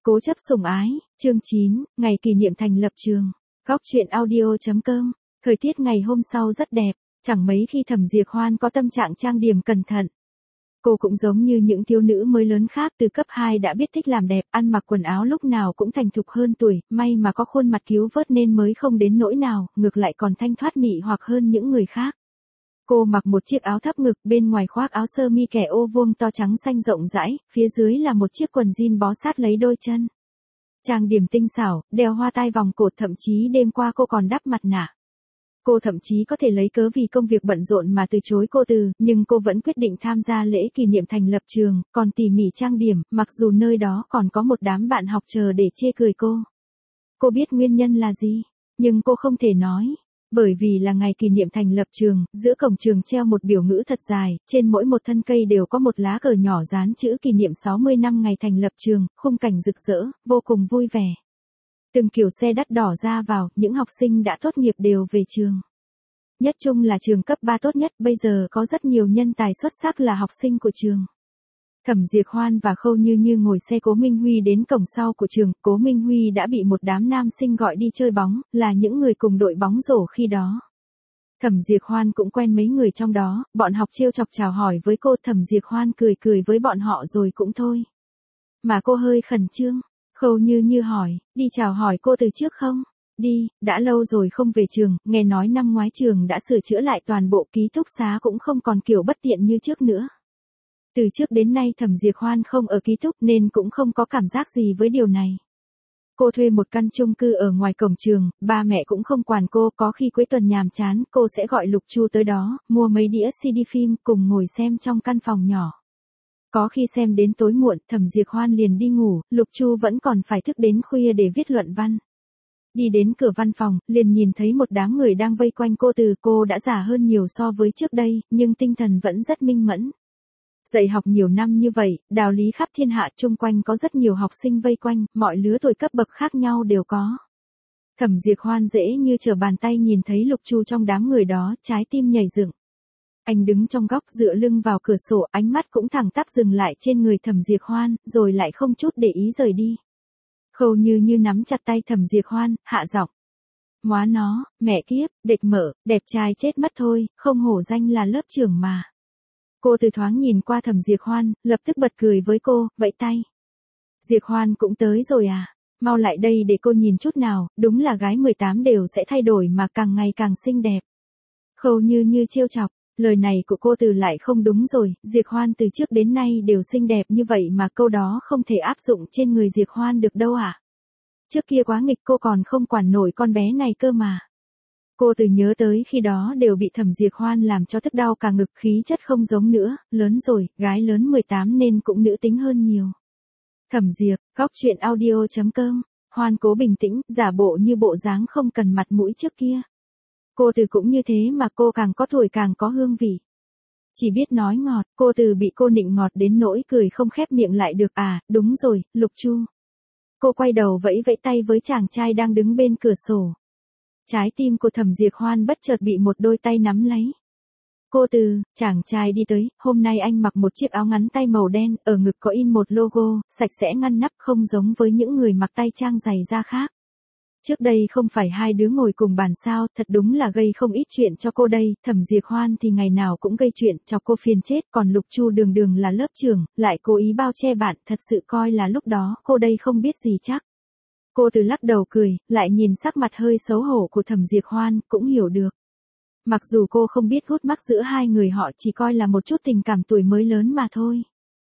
Cố chấp sủng ái, chương 9, ngày kỷ niệm thành lập trường. Góc truyện audio.com. Thời tiết ngày hôm sau rất đẹp, chẳng mấy khi Thẩm Diệp Hoan có tâm trạng trang điểm cẩn thận. Cô cũng giống như những thiếu nữ mới lớn khác từ cấp 2 đã biết thích làm đẹp, ăn mặc quần áo lúc nào cũng thành thục hơn tuổi, may mà có khuôn mặt cứu vớt nên mới không đến nỗi nào, ngược lại còn thanh thoát mị hoặc hơn những người khác. Cô mặc một chiếc áo thấp ngực, bên ngoài khoác áo sơ mi kẻ ô vuông to trắng xanh rộng rãi, phía dưới là một chiếc quần jean bó sát lấy đôi chân. Trang điểm tinh xảo, đeo hoa tai vòng cổ, thậm chí đêm qua cô còn đắp mặt nạ. Cô thậm chí có thể lấy cớ vì công việc bận rộn mà từ chối cô từ, nhưng cô vẫn quyết định tham gia lễ kỷ niệm thành lập trường, còn tỉ mỉ trang điểm, mặc dù nơi đó còn có một đám bạn học chờ để chê cười cô. Cô biết nguyên nhân là gì, nhưng cô không thể nói. Bởi vì là ngày kỷ niệm thành lập trường, giữa cổng trường treo một biểu ngữ thật dài, trên mỗi một thân cây đều có một lá cờ nhỏ dán chữ kỷ niệm 60 năm ngày thành lập trường, khung cảnh rực rỡ, vô cùng vui vẻ. Từng kiểu xe đắt đỏ ra vào, những học sinh đã tốt nghiệp đều về trường. Nhất Trung là trường cấp 3 tốt nhất, bây giờ có rất nhiều nhân tài xuất sắc là học sinh của trường. Thẩm Diệp Hoan và Khâu Như Như ngồi xe Cố Minh Huy đến cổng sau của trường, Cố Minh Huy đã bị một đám nam sinh gọi đi chơi bóng, là những người cùng đội bóng rổ khi đó. Thẩm Diệp Hoan cũng quen mấy người trong đó, bọn học trêu chọc chào hỏi với cô, Thẩm Diệp Hoan cười cười với bọn họ rồi cũng thôi. Mà cô hơi khẩn trương, Khâu Như Như hỏi, đi chào hỏi cô từ trước không? Đi, đã lâu rồi không về trường, nghe nói năm ngoái trường đã sửa chữa lại toàn bộ, ký túc xá cũng không còn kiểu bất tiện như trước nữa. Từ trước đến nay Thẩm Diệp Hoan không ở ký túc nên cũng không có cảm giác gì với điều này. Cô thuê một căn chung cư ở ngoài cổng trường, ba mẹ cũng không quản cô, có khi cuối tuần nhàm chán cô sẽ gọi Lục Chu tới đó, mua mấy đĩa CD phim cùng ngồi xem trong căn phòng nhỏ. Có khi xem đến tối muộn, Thẩm Diệp Hoan liền đi ngủ, Lục Chu vẫn còn phải thức đến khuya để viết luận văn. Đi đến cửa văn phòng, liền nhìn thấy một đám người đang vây quanh cô, cô đã già hơn nhiều so với trước đây, nhưng tinh thần vẫn rất minh mẫn. Dạy học nhiều năm như vậy, đạo lý khắp thiên hạ, chung quanh có rất nhiều học sinh vây quanh, mọi lứa tuổi cấp bậc khác nhau đều có. Thẩm Diệp Hoan dễ như trở bàn tay nhìn thấy Lục Chu trong đám người đó, trái tim nhảy dựng. Anh đứng trong góc dựa lưng vào cửa sổ, ánh mắt cũng thẳng tắp dừng lại trên người Thẩm Diệp Hoan, rồi lại không chút để ý rời đi. Khâu Như Như nắm chặt tay Thẩm Diệp Hoan, hạ giọng. Móa nó, mẹ kiếp, địch mở, đẹp trai chết mất thôi, không hổ danh là lớp trưởng mà. Cô từ thoáng nhìn qua Thẩm Diệp Hoan, lập tức bật cười với cô, vẫy tay. Diệp Hoan cũng tới rồi à? Mau lại đây để cô nhìn chút nào, đúng là gái 18 đều sẽ thay đổi mà càng ngày càng xinh đẹp. Khâu Như Như trêu chọc, lời này của cô từ lại không đúng rồi, Diệp Hoan từ trước đến nay đều xinh đẹp như vậy mà câu đó không thể áp dụng trên người Diệp Hoan được đâu à? Trước kia quá nghịch, cô còn không quản nổi con bé này cơ mà. Cô từ nhớ tới khi đó đều bị Thẩm Diệp Hoan làm cho tức đau cả ngực, khí chất không giống nữa, lớn rồi, gái lớn 18 nên cũng nữ tính hơn nhiều. Thẩm Diệp, góc truyện audio.com, Hoan cố bình tĩnh, giả bộ như bộ dáng không cần mặt mũi trước kia. Cô từ cũng như thế mà cô càng có tuổi càng có hương vị. Chỉ biết nói ngọt, cô từ bị cô nịnh ngọt đến nỗi cười không khép miệng lại được à, đúng rồi, Lục Chu. Cô quay đầu vẫy vẫy tay với chàng trai đang đứng bên cửa sổ. Trái tim của Thẩm Diệp Hoan bất chợt bị một đôi tay nắm lấy. Cô từ, chàng trai đi tới, hôm nay anh mặc một chiếc áo ngắn tay màu đen, ở ngực có in một logo, sạch sẽ ngăn nắp, không giống với những người mặc tay trang giày da khác. Trước đây không phải hai đứa ngồi cùng bàn sao, thật đúng là gây không ít chuyện cho cô đây, Thẩm Diệp Hoan thì ngày nào cũng gây chuyện, chọc cô phiền chết, còn Lục Chu đường đường là lớp trưởng, lại cố ý bao che bạn, thật sự coi là lúc đó, cô đây không biết gì chắc. Cô từ lắc đầu cười, lại nhìn sắc mặt hơi xấu hổ của Thẩm Diệp Hoan, cũng hiểu được. Mặc dù cô không biết hút mắc giữa hai người họ chỉ coi là một chút tình cảm tuổi mới lớn mà thôi.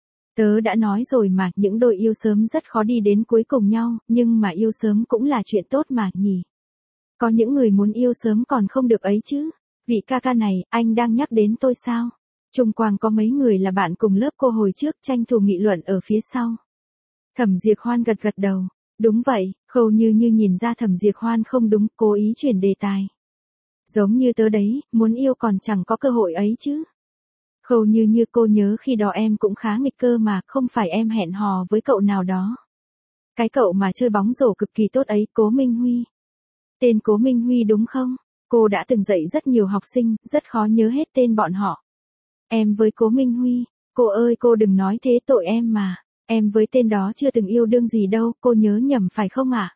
Tớ đã nói rồi mà, những đôi yêu sớm rất khó đi đến cuối cùng nhau, nhưng mà yêu sớm cũng là chuyện tốt mà, nhỉ. Có những người muốn yêu sớm còn không được ấy chứ. Vị ca ca này, anh đang nhắc đến tôi sao? Trung Quang có mấy người là bạn cùng lớp cô hồi trước, tranh thủ nghị luận ở phía sau. Thẩm Diệp Hoan gật gật đầu. Đúng vậy, Khâu Như Như nhìn ra Thẩm Diệp Hoan không đúng, cố ý chuyển đề tài. Giống như tớ đấy, muốn yêu còn chẳng có cơ hội ấy chứ. Khâu Như Như, cô nhớ khi đó em cũng khá nghịch cơ mà, không phải em hẹn hò với cậu nào đó. Cái cậu mà chơi bóng rổ cực kỳ tốt ấy, Cố Minh Huy. Tên Cố Minh Huy đúng không? Cô đã từng dạy rất nhiều học sinh, rất khó nhớ hết tên bọn họ. Em với Cố Minh Huy, cô ơi cô đừng nói thế tội em mà. Em với tên đó chưa từng yêu đương gì đâu, cô nhớ nhầm phải không ạ?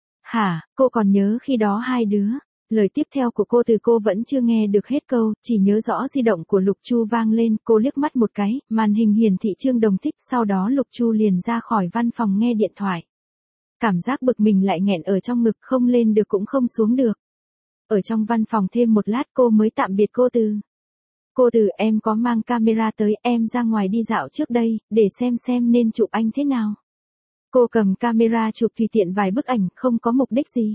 Hả, cô còn nhớ khi đó hai đứa. Lời tiếp theo của cô từ cô vẫn chưa nghe được hết câu, chỉ nhớ rõ di động của Lục Chu vang lên, cô liếc mắt một cái, màn hình hiển thị Trương Đồng thích, sau đó Lục Chu liền ra khỏi văn phòng nghe điện thoại. Cảm giác bực mình lại nghẹn ở trong ngực, không lên được cũng không xuống được. Ở trong văn phòng thêm một lát cô mới tạm biệt cô Từ. Cô Từ, em có mang camera tới, em ra ngoài đi dạo trước đây, để xem nên chụp anh thế nào. Cô cầm camera chụp tùy tiện vài bức ảnh, không có mục đích gì.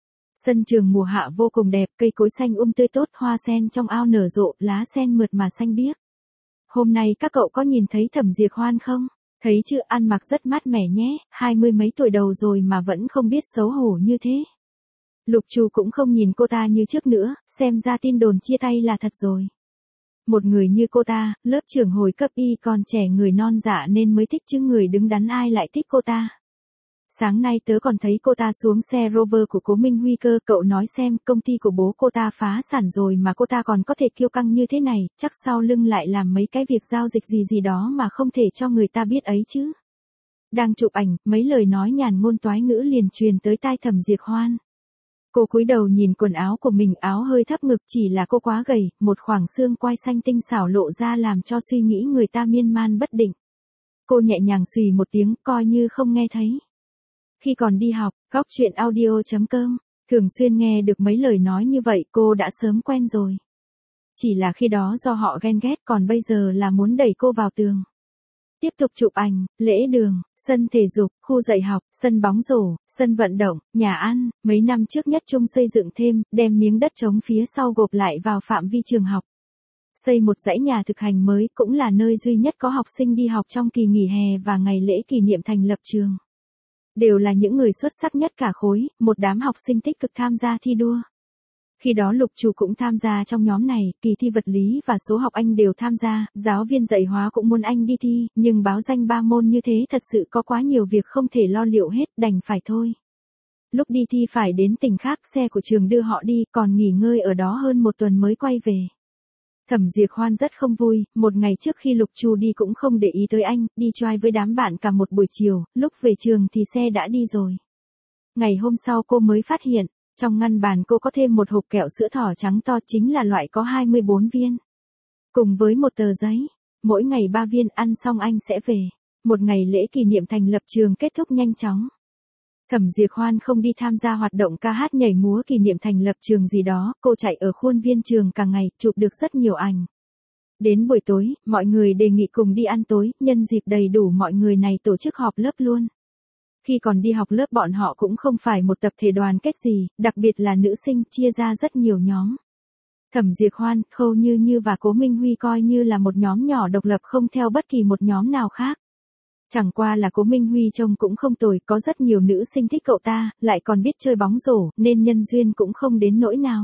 Sân trường mùa hạ vô cùng đẹp, cây cối xanh tươi tốt, hoa sen trong ao nở rộ, lá sen mượt mà xanh biếc. Hôm nay các cậu có nhìn thấy Thẩm Diệp Hoan không? Thấy chứ, ăn mặc rất mát mẻ nhé, 20 mấy tuổi đầu rồi mà vẫn không biết xấu hổ như thế. Lục Chu cũng không nhìn cô ta như trước nữa, xem ra tin đồn chia tay là thật rồi. Một người như cô ta, lớp trưởng hồi cấp y còn trẻ, người non dạ nên mới thích chứ người đứng đắn ai lại thích cô ta. Sáng nay tớ còn thấy cô ta xuống xe Rover của Cố Minh Huy cơ, cậu nói xem, công ty của bố cô ta phá sản rồi mà cô ta còn có thể kiêu căng như thế này, chắc sau lưng lại làm mấy cái việc giao dịch gì đó mà không thể cho người ta biết ấy chứ. Đang chụp ảnh, mấy lời nói nhàn ngôn toái ngữ liền truyền tới tai Thẩm Diệp Hoan. Cô cúi đầu nhìn quần áo của mình, áo hơi thấp ngực, chỉ là cô quá gầy, một khoảng xương quai xanh tinh xảo lộ ra làm cho suy nghĩ người ta miên man bất định. Cô nhẹ nhàng xùy một tiếng, coi như không nghe thấy. Khi còn đi học, góc chuyện audio.com, thường xuyên nghe được mấy lời nói như vậy, cô đã sớm quen rồi. Chỉ là khi đó do họ ghen ghét, còn bây giờ là muốn đẩy cô vào tường. Tiếp tục chụp ảnh, lễ đường, sân thể dục, khu dạy học, sân bóng rổ, sân vận động, nhà ăn, mấy năm trước Nhất Trung xây dựng thêm, đem miếng đất trống phía sau gộp lại vào phạm vi trường học. Xây một dãy nhà thực hành mới, cũng là nơi duy nhất có học sinh đi học trong kỳ nghỉ hè và ngày lễ kỷ niệm thành lập trường. Đều là những người xuất sắc nhất cả khối, một đám học sinh tích cực tham gia thi đua. Khi đó Lục Chu cũng tham gia trong nhóm này, kỳ thi vật lý và số học anh đều tham gia, giáo viên dạy hóa cũng muốn anh đi thi, nhưng báo danh 3 môn như thế thật sự có quá nhiều việc không thể lo liệu hết, đành phải thôi. Lúc đi thi phải đến tỉnh khác, xe của trường đưa họ đi, còn nghỉ ngơi ở đó hơn một tuần mới quay về. Thẩm Diệp Hoan rất không vui, một ngày trước khi Lục Chu đi cũng không để ý tới anh, đi choai với đám bạn cả một buổi chiều, lúc về trường thì xe đã đi rồi. Ngày hôm sau cô mới phát hiện, trong ngăn bàn cô có thêm một hộp kẹo sữa thỏ trắng to, chính là loại có 24 viên. Cùng với một tờ giấy, mỗi ngày 3 viên, ăn xong anh sẽ về. Một ngày lễ kỷ niệm thành lập trường kết thúc nhanh chóng. Thẩm Diệp Hoan không đi tham gia hoạt động ca hát nhảy múa kỷ niệm thành lập trường gì đó, cô chạy ở khuôn viên trường cả ngày, chụp được rất nhiều ảnh. Đến buổi tối, mọi người đề nghị cùng đi ăn tối, nhân dịp đầy đủ mọi người này tổ chức họp lớp luôn. Khi còn đi học lớp bọn họ cũng không phải một tập thể đoàn kết gì, đặc biệt là nữ sinh, chia ra rất nhiều nhóm. Thẩm Diệp Hoan, Khâu Như Như và Cố Minh Huy coi như là một nhóm nhỏ độc lập không theo bất kỳ một nhóm nào khác. Chẳng qua là Cố Minh Huy trông cũng không tồi, có rất nhiều nữ sinh thích cậu ta, lại còn biết chơi bóng rổ, nên nhân duyên cũng không đến nỗi nào.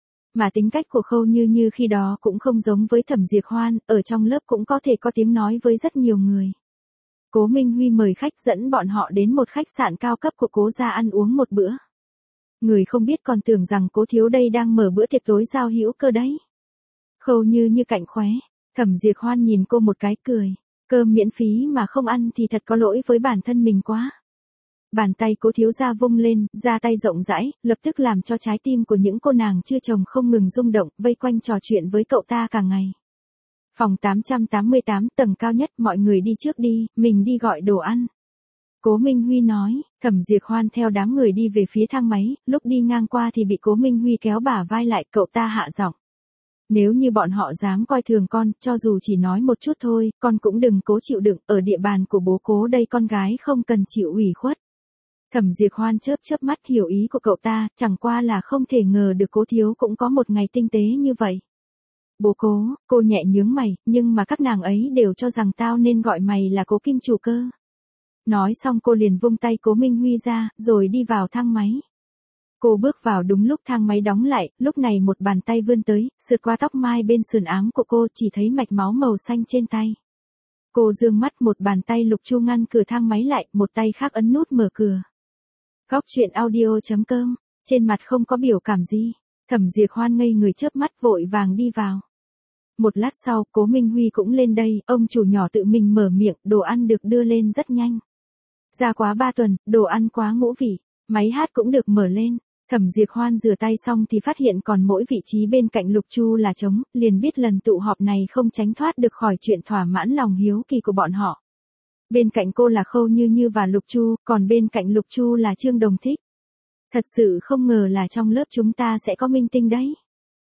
Mà tính cách của Khâu Như Như khi đó cũng không giống với Thẩm Diệp Hoan, ở trong lớp cũng có thể có tiếng nói với rất nhiều người. Cố Minh Huy mời khách, dẫn bọn họ đến một khách sạn cao cấp của Cố gia ăn uống một bữa. Người không biết còn tưởng rằng Cố thiếu đây đang mở bữa tiệc tối giao hữu cơ đấy. Khâu Như Như cạnh khóe, Thẩm Diệp Hoan nhìn cô một cái cười, cơm miễn phí mà không ăn thì thật có lỗi với bản thân mình quá. Bàn tay Cố thiếu gia vung lên, ra tay rộng rãi, lập tức làm cho trái tim của những cô nàng chưa chồng không ngừng rung động, vây quanh trò chuyện với cậu ta cả ngày. Phòng 888, tầng cao nhất, mọi người đi trước đi, mình đi gọi đồ ăn. Cố Minh Huy nói, Thẩm Diệp Hoan theo đám người đi về phía thang máy, lúc đi ngang qua thì bị Cố Minh Huy kéo bả vai lại, cậu ta hạ giọng. Nếu như bọn họ dám coi thường con, cho dù chỉ nói một chút thôi, con cũng đừng cố chịu đựng, ở địa bàn của bố Cố đây con gái không cần chịu ủy khuất. Thẩm Diệp Hoan chớp chớp mắt hiểu ý của cậu ta, chẳng qua là không thể ngờ được Cố thiếu cũng có một ngày tinh tế như vậy. Bố Cố, cô nhẹ nhướng mày, nhưng mà các nàng ấy đều cho rằng tao nên gọi mày là Cố kim chủ cơ. Nói xong cô liền vung tay Cố Minh Huy ra, rồi đi vào thang máy. Cô bước vào đúng lúc thang máy đóng lại, lúc này một bàn tay vươn tới, sượt qua tóc mai bên sườn áo của cô, chỉ thấy mạch máu màu xanh trên tay. Cô dương mắt, một bàn tay Lục Chu ngăn cửa thang máy lại, một tay khác ấn nút mở cửa. Góc chuyện audio.com, trên mặt không có biểu cảm gì. Thẩm Diệp Hoan ngây người chớp mắt vội vàng đi vào. Một lát sau, Cố Minh Huy cũng lên đây, ông chủ nhỏ tự mình mở miệng, đồ ăn được đưa lên rất nhanh. Ra quá 3 tuần, đồ ăn quá ngũ vị, máy hát cũng được mở lên. Thẩm Diệp Hoan rửa tay xong thì phát hiện còn mỗi vị trí bên cạnh Lục Chu là trống, liền biết lần tụ họp này không tránh thoát được khỏi chuyện thỏa mãn lòng hiếu kỳ của bọn họ. Bên cạnh cô là Khâu Như Như và Lục Chu, còn bên cạnh Lục Chu là Trương Đồng Thích. Thật sự không ngờ là trong lớp chúng ta sẽ có minh tinh đấy.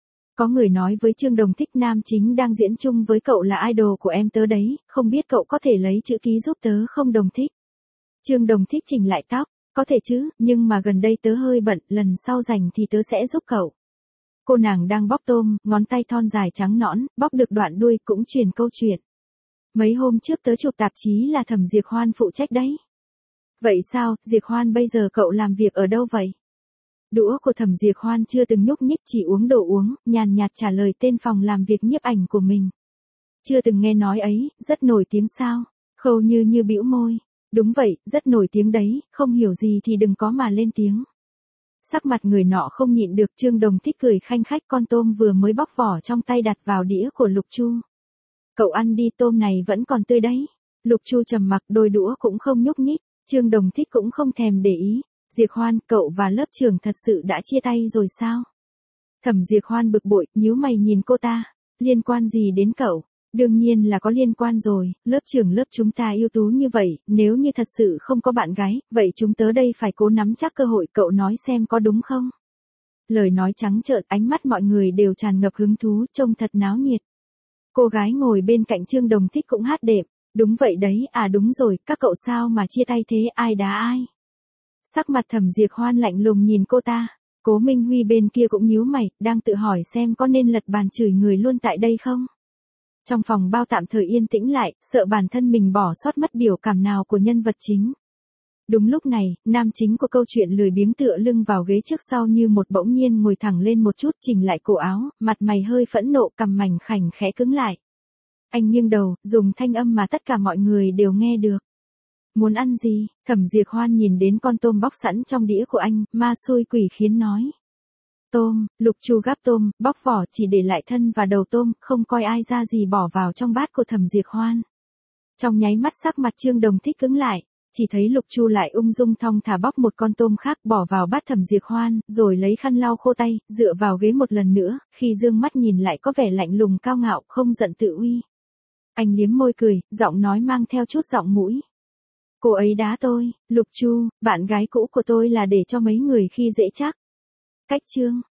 Có người nói với Trương Đồng Thích nam chính đang diễn chung với cậu là idol của em tớ đấy, không biết cậu có thể lấy chữ ký giúp tớ không Đồng Thích. Trương Đồng Thích chỉnh lại tóc, có thể chứ, nhưng mà gần đây tớ hơi bận, lần sau rảnh thì tớ sẽ giúp cậu. Cô nàng đang bóc tôm, ngón tay thon dài trắng nõn, bóc được đoạn đuôi cũng truyền câu chuyện. Mấy hôm trước tớ chụp tạp chí là Thẩm Diệp Hoan phụ trách đấy. Vậy sao, Diệp Hoan bây giờ cậu làm việc ở đâu vậy? Đũa của Thẩm Diệp Hoan chưa từng nhúc nhích, chỉ uống đồ uống, nhàn nhạt trả lời tên phòng làm việc nhiếp ảnh của mình. Chưa từng nghe nói ấy, rất nổi tiếng sao? Khâu Như Như bĩu môi. Đúng vậy, rất nổi tiếng đấy, không hiểu gì thì đừng có mà lên tiếng. Sắc mặt người nọ không nhịn được, Trương Đồng Thích cười khanh khách, con tôm vừa mới bóc vỏ trong tay đặt vào đĩa của Lục Chu. Cậu ăn đi, tôm này vẫn còn tươi đấy. Lục Chu trầm mặc, đôi đũa cũng không nhúc nhích, Trương Đồng Thích cũng không thèm để ý. Diệp Hoan, cậu và lớp trưởng thật sự đã chia tay rồi sao? Thẩm Diệp Hoan bực bội, nhíu mày nhìn cô ta. Liên quan gì đến cậu? Đương nhiên là có liên quan rồi, lớp trưởng lớp chúng ta ưu tú như vậy, nếu như thật sự không có bạn gái, vậy chúng tớ đây phải cố nắm chắc cơ hội, cậu nói xem có đúng không? Lời nói trắng trợn, ánh mắt mọi người đều tràn ngập hứng thú, trông thật náo nhiệt. Cô gái ngồi bên cạnh Trương Đồng Thích cũng hát đệm, đúng vậy đấy, à đúng rồi, các cậu sao mà chia tay thế, ai đá ai? Sắc mặt Thẩm Diệp Hoan lạnh lùng nhìn cô ta. Cố Minh Huy bên kia cũng nhíu mày, đang tự hỏi xem có nên lật bàn chửi người luôn tại đây không? Trong phòng bao tạm thời yên tĩnh lại, sợ bản thân mình bỏ sót mất biểu cảm nào của nhân vật chính. Đúng lúc này, nam chính của câu chuyện lười biếng tựa lưng vào ghế trước sau như một bỗng nhiên ngồi thẳng lên một chút, chỉnh lại cổ áo, mặt mày hơi phẫn nộ, cằm mảnh khảnh khẽ cứng lại. Anh nghiêng đầu, dùng thanh âm mà tất cả mọi người đều nghe được. Muốn ăn gì? Thẩm Diệp Hoan nhìn đến con tôm bóc sẵn trong đĩa của anh, ma xui quỷ khiến nói. Tôm, Lục Chu gắp tôm, bóc vỏ chỉ để lại thân và đầu tôm, không coi ai ra gì bỏ vào trong bát của Thẩm Diệp Hoan. Trong nháy mắt sắc mặt Trương Đồng Thích cứng lại, chỉ thấy Lục Chu lại ung dung thong thả bóc một con tôm khác bỏ vào bát Thẩm Diệp Hoan, rồi lấy khăn lau khô tay, dựa vào ghế một lần nữa, khi dương mắt nhìn lại có vẻ lạnh lùng cao ngạo, không giận tự uy. Anh liếm môi cười, giọng nói mang theo chút giọng mũi. Cô ấy đá tôi, Lục Chu, bạn gái cũ của tôi là để cho mấy người khi dễ chắc. Cách chương